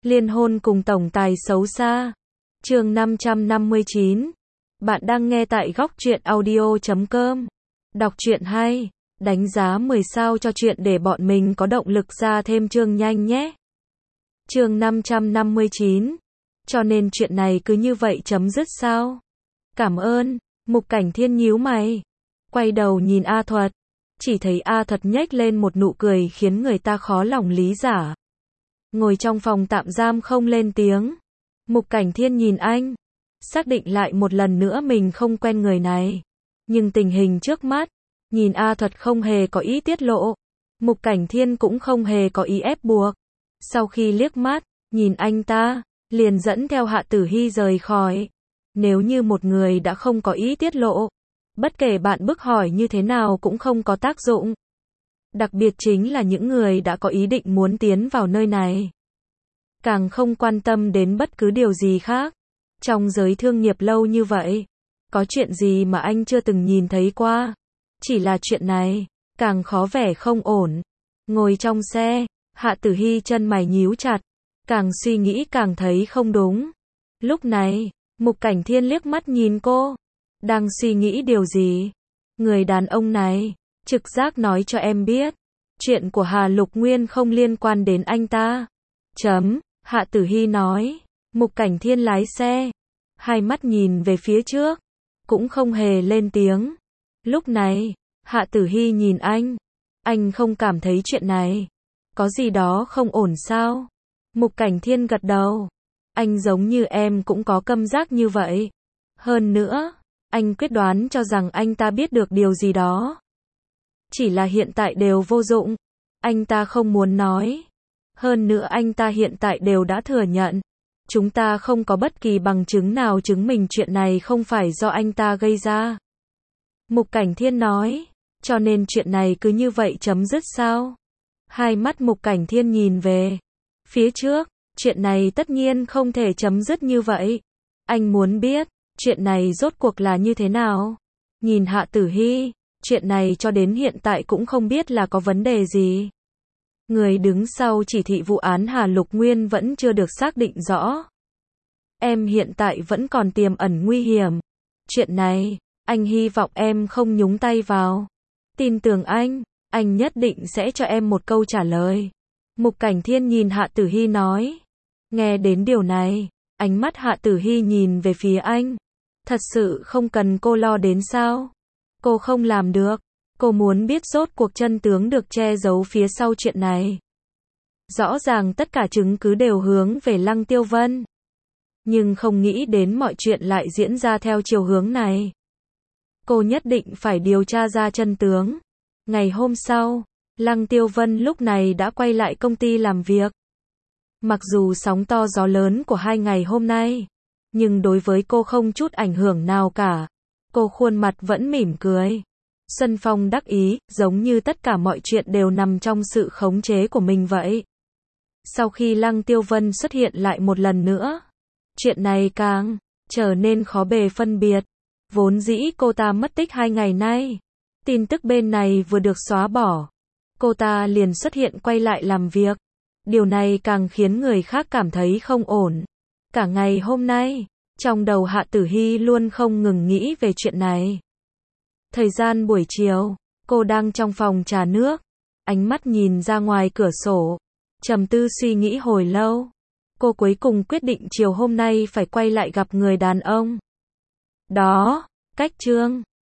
Liên hôn cùng tổng tài xấu xa. Chương 559. Bạn đang nghe tại góc truyện audio.com. Đọc truyện hay, đánh giá 10 sao cho truyện để bọn mình có động lực ra thêm chương nhanh nhé. Chương 559. Cho nên chuyện này cứ như vậy chấm dứt sao? Cảm ơn. Mục Cảnh Thiên nhíu mày, quay đầu nhìn A Thuật, chỉ thấy A Thuật nhếch lên một nụ cười khiến người ta khó lòng lý giải. Ngồi trong phòng tạm giam không lên tiếng. Mục Cảnh Thiên nhìn anh, xác định lại một lần nữa mình không quen người này. Nhưng tình hình trước mắt, nhìn A Thuật không hề có ý tiết lộ, Mục Cảnh Thiên cũng không hề có ý ép buộc. Sau khi liếc mắt, nhìn anh ta, liền dẫn theo Hạ Tử Hy rời khỏi. Nếu như một người đã không có ý tiết lộ, bất kể bạn bức hỏi như thế nào cũng không có tác dụng. Đặc biệt chính là những người đã có ý định muốn tiến vào nơi này. Càng không quan tâm đến bất cứ điều gì khác. Trong giới thương nghiệp lâu như vậy, có chuyện gì mà anh chưa từng nhìn thấy qua. Chỉ là chuyện này, càng khó vẻ không ổn. Ngồi trong xe, Hạ Tử Hy chân mày nhíu chặt, càng suy nghĩ càng thấy không đúng. Lúc này, Mục Cảnh Thiên liếc mắt nhìn cô, đang suy nghĩ điều gì? Người đàn ông này, trực giác nói cho em biết, chuyện của Hà Lục Nguyên không liên quan đến anh ta. Hạ Tử Hy nói. Mục Cảnh Thiên lái xe, hai mắt nhìn về phía trước, cũng không hề lên tiếng. Lúc này, Hạ Tử Hy nhìn anh không cảm thấy chuyện này có gì đó không ổn sao? Mục Cảnh Thiên gật đầu. Anh giống như em cũng có cảm giác như vậy. Hơn nữa, anh quyết đoán cho rằng anh ta biết được điều gì đó. Chỉ là hiện tại đều vô dụng. Anh ta không muốn nói. Hơn nữa anh ta hiện tại đều đã thừa nhận. Chúng ta không có bất kỳ bằng chứng nào chứng minh chuyện này không phải do anh ta gây ra. Mục Cảnh Thiên nói. Cho nên chuyện này cứ như vậy chấm dứt sao? Hai mắt Mục Cảnh Thiên nhìn về phía trước. Chuyện này tất nhiên không thể chấm dứt như vậy. Anh muốn biết, chuyện này rốt cuộc là như thế nào? Nhìn Hạ Tử Hy, chuyện này cho đến hiện tại cũng không biết là có vấn đề gì. Người đứng sau chỉ thị vụ án Hà Lục Nguyên vẫn chưa được xác định rõ. Em hiện tại vẫn còn tiềm ẩn nguy hiểm. Chuyện này, anh hy vọng em không nhúng tay vào. Tin tưởng anh nhất định sẽ cho em một câu trả lời. Mục Cảnh Thiên nhìn Hạ Tử Hy nói. Nghe đến điều này, ánh mắt Hạ Tử Hy nhìn về phía anh. Thật sự không cần cô lo đến sao? Cô không làm được. Cô muốn biết rốt cuộc chân tướng được che giấu phía sau chuyện này. Rõ ràng tất cả chứng cứ đều hướng về Lăng Tiêu Vân. Nhưng không nghĩ đến mọi chuyện lại diễn ra theo chiều hướng này. Cô nhất định phải điều tra ra chân tướng. Ngày hôm sau, Lăng Tiêu Vân lúc này đã quay lại công ty làm việc. Mặc dù sóng to gió lớn của 2 ngày hôm nay, nhưng đối với cô không chút ảnh hưởng nào cả. Cô khuôn mặt vẫn mỉm cười. Xuân Phong đắc ý, giống như tất cả mọi chuyện đều nằm trong sự khống chế của mình vậy. Sau khi Lăng Tiêu Vân xuất hiện lại một lần nữa, chuyện này càng trở nên khó bề phân biệt. Vốn dĩ cô ta mất tích 2 ngày nay. Tin tức bên này vừa được xóa bỏ, cô ta liền xuất hiện quay lại làm việc. Điều này càng khiến người khác cảm thấy không ổn. Cả ngày hôm nay, trong đầu Hạ Tử Hy luôn không ngừng nghĩ về chuyện này. Thời gian buổi chiều, cô đang trong phòng trà nước, ánh mắt nhìn ra ngoài cửa sổ, trầm tư suy nghĩ hồi lâu. Cô cuối cùng quyết định chiều hôm nay phải quay lại gặp người đàn ông đó. Cách chương